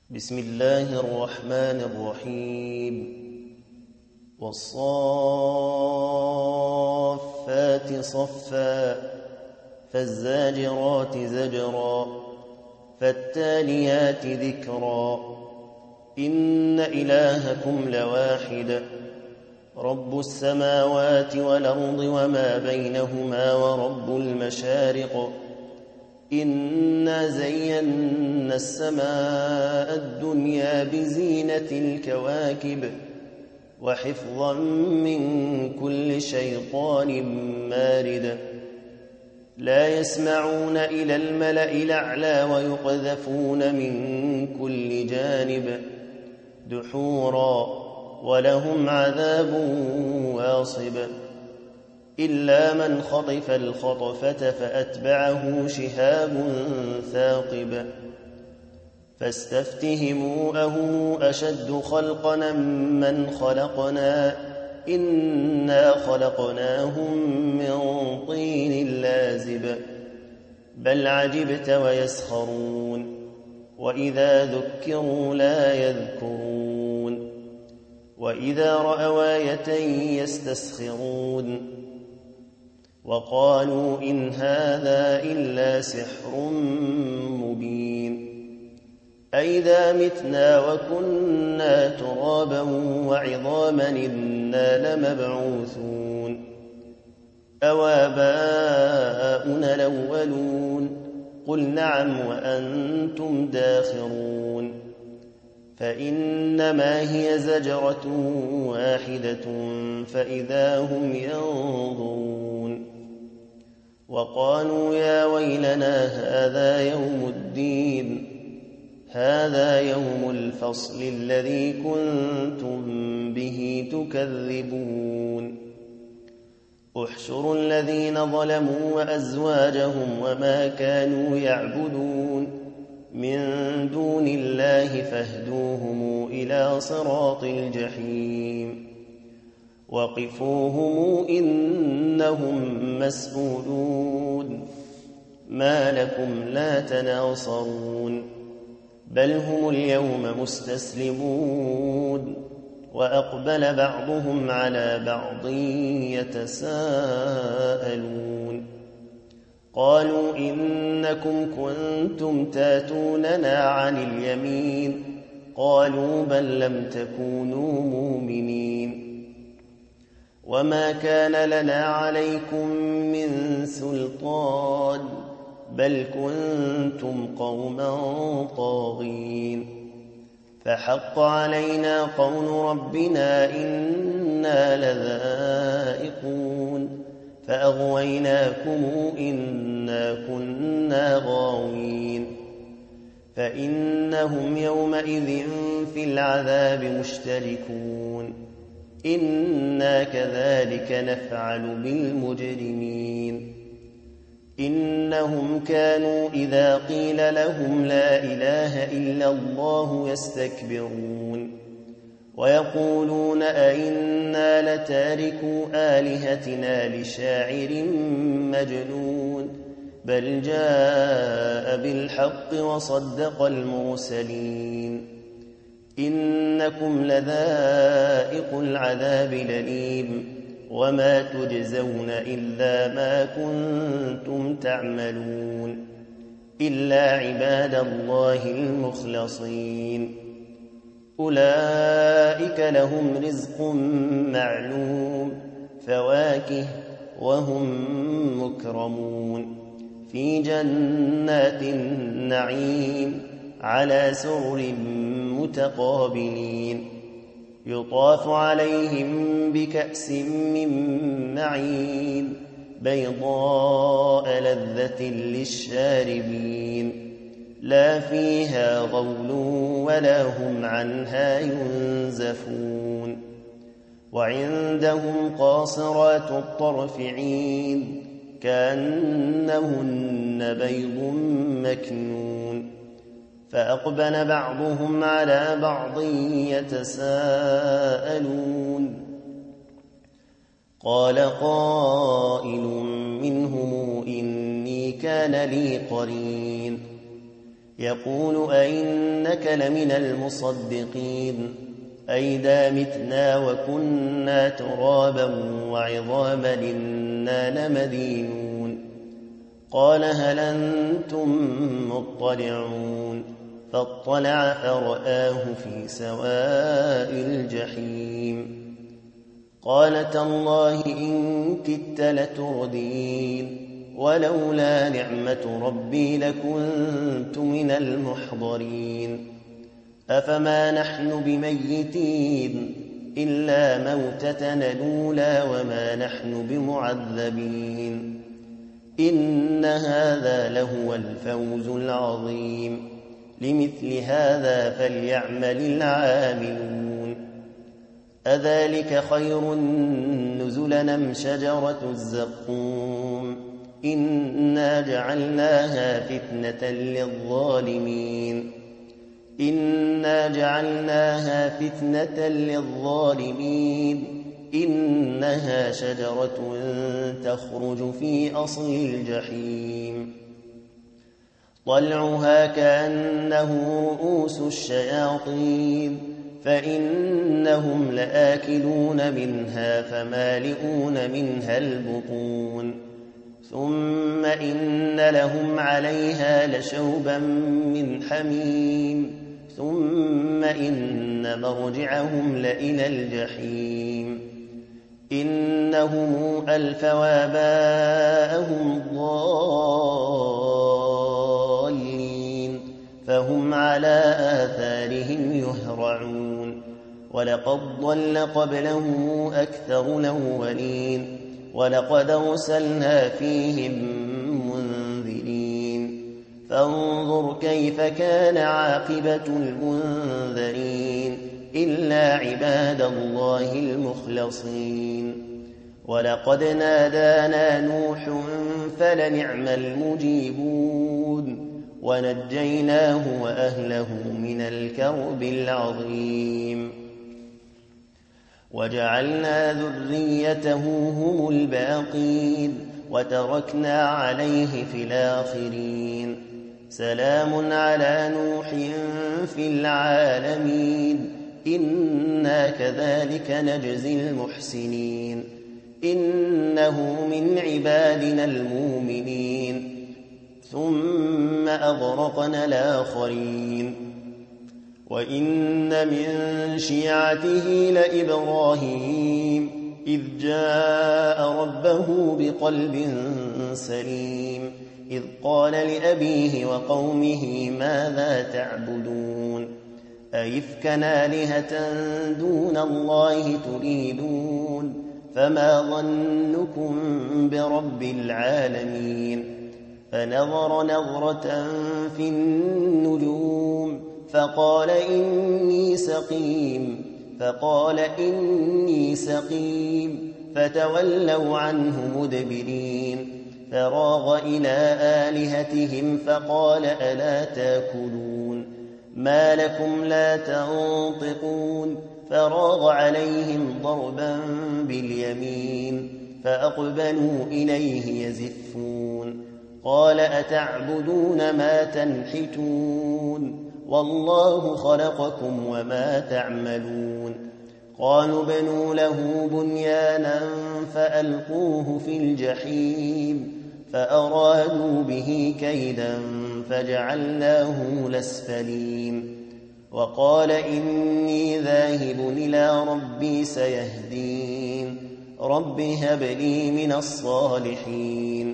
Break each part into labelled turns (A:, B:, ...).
A: بسم الله الرحمن الرحيم والصافات صفا فالزاجرات زجرا فالتاليات ذكرا إن إلهكم لواحد رب السماوات والأرض وما بينهما ورب المشارق إنا زينا السماء الدنيا بزينة الكواكب وحفظا من كل شيطان مارد لا يسمعون إلى الملأ الأعلى ويقذفون من كل جانب دحورا ولهم عذاب واصب إلا من خطف الخطفة فأتبعه شهاب ثاقب فاستفتهموا أهم أشد خلقا من خلقنا إنا خلقناهم من طين لازب بل عجبت ويسخرون وإذا ذكروا لا يذكرون وإذا رأوا آية يستسخرون وقالوا إن هذا إلا سحر مبين أئذا متنا وكنا ترابا وعظاما إنا لمبعوثون أوآباؤنا الأولون قل نعم وأنتم داخرون فإنما هي زجرة واحدة فإذا هم ينظرون وقالوا يا ويلنا هذا يوم الفصل الذي كنتم به تكذبون احشروا الذين ظلموا وأزواجهم وما كانوا يعبدون من دون الله فاهدوهم إلى صراط الجحيم وقفوهم إنهم مسؤولون ما لكم لا تناصرون بل هم اليوم مستسلمون وأقبل بعضهم على بعض يتساءلون قالوا إنكم كنتم تاتوننا عن اليمين قالوا بل لم تكونوا مؤمنين وما كان لنا عليكم من سلطان بل كنتم قوما طاغين فحق علينا قول ربنا إنا لذائقون فأغويناكم إنا كنا غاوين فإنهم يومئذ في العذاب مشتركون إنا كذلك نفعل بالمجرمين إنهم كانوا إذا قيل لهم لا إله إلا الله يستكبرون ويقولون أئنا لتاركو آلهتنا لشاعر مجنون بل جاء بالحق وصدق المرسلين إنكم لذائق العذاب الأليم وما تجزون إلا ما كنتم تعملون إلا عباد الله المخلصين أولئك لهم رزق معلوم فواكه وهم مكرمون في جنات النعيم على سرر متقابلين يطاف عليهم بكأس من معين بيضاء لذة للشاربين لا فيها غول ولا هم عنها ينزفون وعندهم قاصرات الطرف عين كأنهن بيض مكنون فأقبل بعضهم على بعض يتساءلون قال قائل منهم إني كان لي قرين يقول أئنك لمن المصدقين أئذا متنا وكنا ترابا وعظاما إنا لمدينون قال هل أنتم مطلعون فاطلع فرآه في سواء الجحيم قال تالله إن كدت لتردين ولولا نعمة ربي لكنت من المحضرين أفما نحن بميتين إلا موتتنا الأولى وما نحن بمعذبين إن هذا لهو الفوز العظيم لمثل هذا فليعمل العاملون أذلك خير نزلا أم شجرة الزقوم إنا جعلناها فتنة للظالمين إنها شجرة تخرج في أصل الجحيم طلعها كأنه رؤوس الشياطين فإنهم لآكلون منها فمالئون منها البطون ثم إن لهم عليها لشوبا من حميم ثم إن مرجعهم لإلى الجحيم إنهم ألفوا آباءهم ضالين فهم على آثارهم يهرعون ولقد ضل قبلهم أكثر الأولين ولقد أرسلنا فيهم منذرين فانظر كيف كان عاقبة المنذرين إلا عباد الله المخلصين ولقد نادانا نوح فلنعم المجيبون ونجيناه وأهله من الكرب العظيم وجعلنا ذريته هم الباقين وتركنا عليه في الآخرين سلام على نوح في العالمين إنا كذلك نجزي المحسنين إنه من عبادنا المؤمنين ثم أغرقنا الآخرين وإن من شيعته لإبراهيم إذ جاء ربه بقلب سليم إذ قال لأبيه وقومه ماذا تعبدون أئفكا آلهة دون الله تريدون فما ظنكم برب العالمين فنظر نظرة في النجوم فقال إني سقيم فتولوا عنه مدبرين فراغ إلى آلهتهم فقال ألا تاكلون ما لكم لا تنطقون فراغ عليهم ضربا باليمين فأقبلوا إليه يزفون قال أتعبدون ما تنحتون والله خلقكم وما تعملون قالوا بنوا له بنيانا فألقوه في الجحيم فأرادوا به كيدا فجعلناه لأسفلين وقال إني ذاهب إلى ربي سيهدين رب هب لي من الصالحين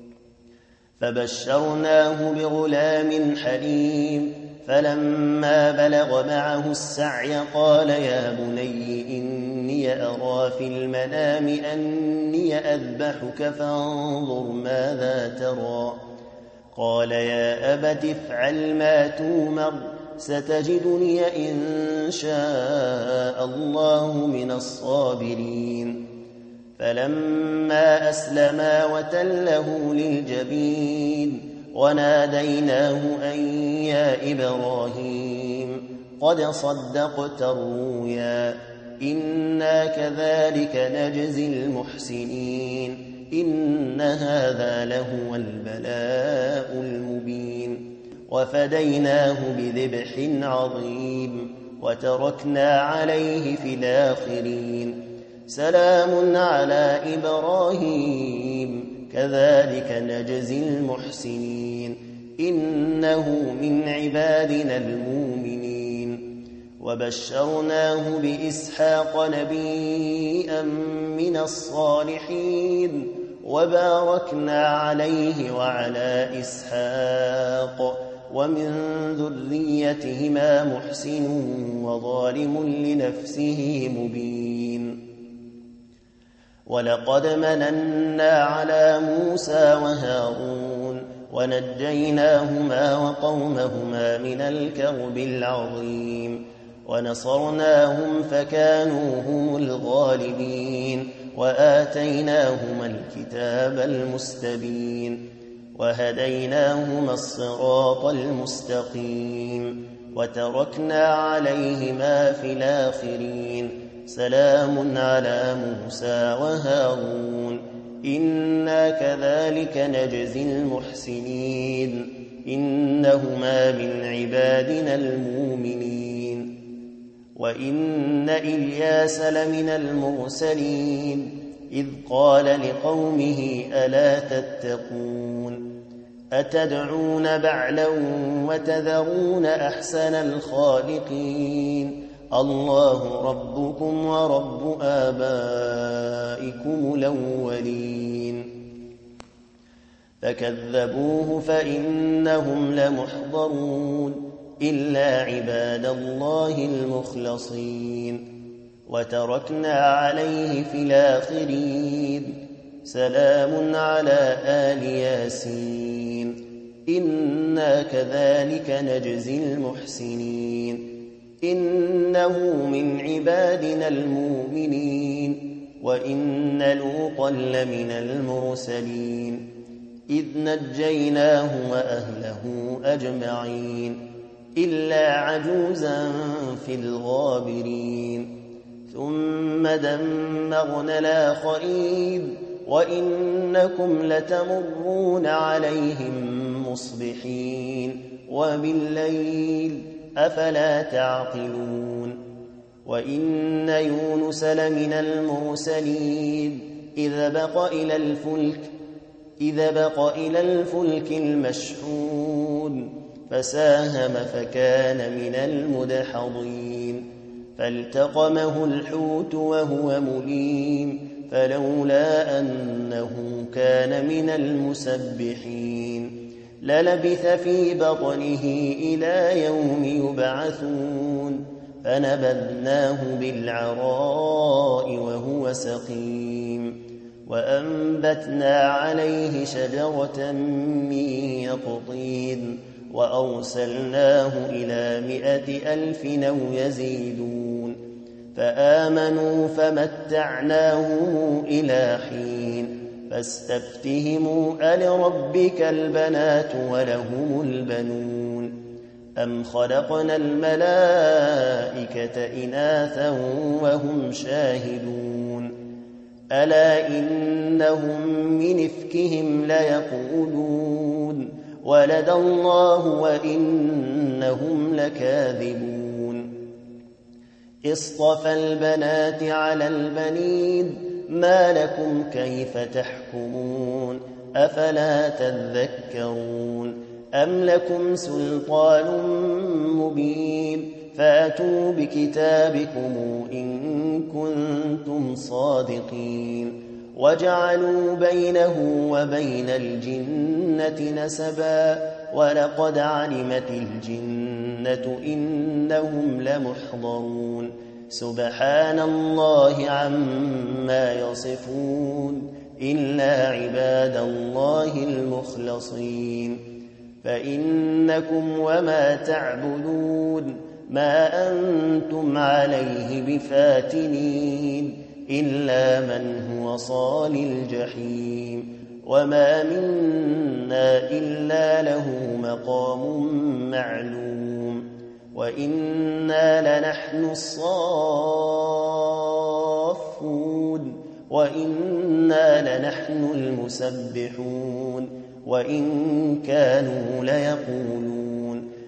A: فبشرناه بغلام حليم فلما بلغ معه السعي قال يا بني إني أرى في المنام أني أذبحك فانظر ماذا ترى قال يا أبت افعل ما تومر ستجدني إن شاء الله من الصابرين فلما أسلما وتله للجبين وناديناه أن يا إبراهيم قد صدقت الرؤيا إنا كذلك نجزي المحسنين إن هذا لهو البلاء المبين وفديناه بذبح عظيم وتركنا عليه في الآخرين سلام على إبراهيم كذلك نجزي المحسنين إنه من عبادنا المؤمنين وبشرناه بإسحاق نبيا من الصالحين وباركنا عليه وعلى إسحاق ومن ذريتهما محسن وظالم لنفسه مبين ولقد مننا على موسى وهارون ونجيناهما وقومهما من الكرب العظيم ونصرناهم فكانوا هم الغالبين وآتيناهما الكتاب المستبين وهديناهما الصراط المستقيم وتركنا عليهما في الآخرين سلام على موسى وهارون إنا كذلك نجزي المحسنين إنهما من عبادنا المؤمنين وإن إلياس لمن المرسلين إذ قال لقومه ألا تتقون أتدعون بعلا وتذرون أحسن الخالقين الله ربكم ورب آبائكم الأولين فكذبوه فإنهم لمحضرون إلا عباد الله المخلصين وتركنا عليه في الآخرين سلام على آل ياسين إنا كذلك نجزي المحسنين إنه من عبادنا المؤمنين وإن لوطا لمن المرسلين إذ نجيناه وأهله أجمعين إلا عجوزا في الغابرين ثم دمرنا الآخرين وإنكم لتمرون عليهم مصبحين وبالليل أفلا تعقلون وإن يونس لمن المرسلين إذ بق إلى الفلك المشحون فساهم فكان من المدحضين فالتقمه الحوت وهو مليم فلولا أنه كان من المسبحين للبث في بطنه إلى يوم يبعثون فنبذناه بالعراء وهو سقيم وأنبتنا عليه شجرة من يقطين وأرسلناه إلى 100,000 أو يزيدون فآمنوا فمتعناهم إلى حين فاستفتهموا ألربك البنات ولهم البنون أم خلقنا الملائكة إناثا وهم شاهدون ألا إنهم من إفكهم ليقولون ولد الله وإنهم لكاذبون اصطفى البنات على البنين ما لكم كيف تحكمون أفلا تذكرون أم لكم سلطان مبين فأتوا بكتابكم إن كنتم صادقين وجعلوا بينه وبين الجنة نسبا ولقد علمت الجنة إنهم لمحضرون سبحان الله عما يصفون إلا عباد الله المخلصين فإنكم وما تعبدون ما أنتم عليه بفاتنين إلا من هو صال الجحيم وما منا إلا له مقام معلوم وإنا لنحن الصافون وإنا لنحن المسبحون وإن كانوا ليقولون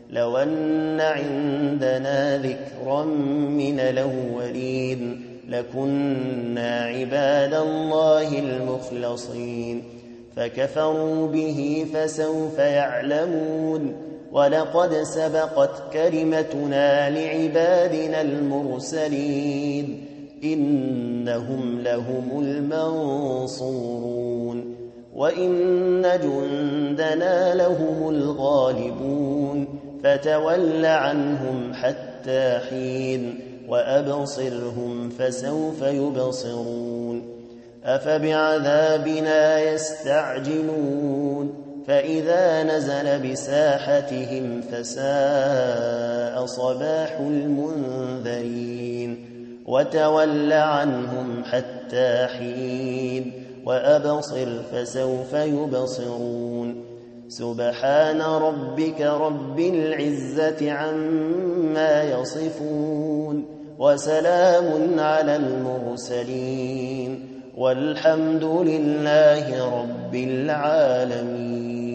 A: لو أن عندنا ذكرا من الأولين لكنا عباد الله المخلصين فكفروا به فسوف يعلمون ولقد سبقت كلمتنا لعبادنا المرسلين إنهم لهم المنصورون وإن جندنا لهم الغالبون فتول عنهم حتى حين وأبصرهم فسوف يبصرون أفبعذابنا يستعجلون فإذا نزل بساحتهم فساء صباح المنذرين وتول عنهم حتى حين وأبصر فسوف يبصرون سبحان ربك رب العزة عما يصفون وسلام على المرسلين والحمد لله رب العالمين.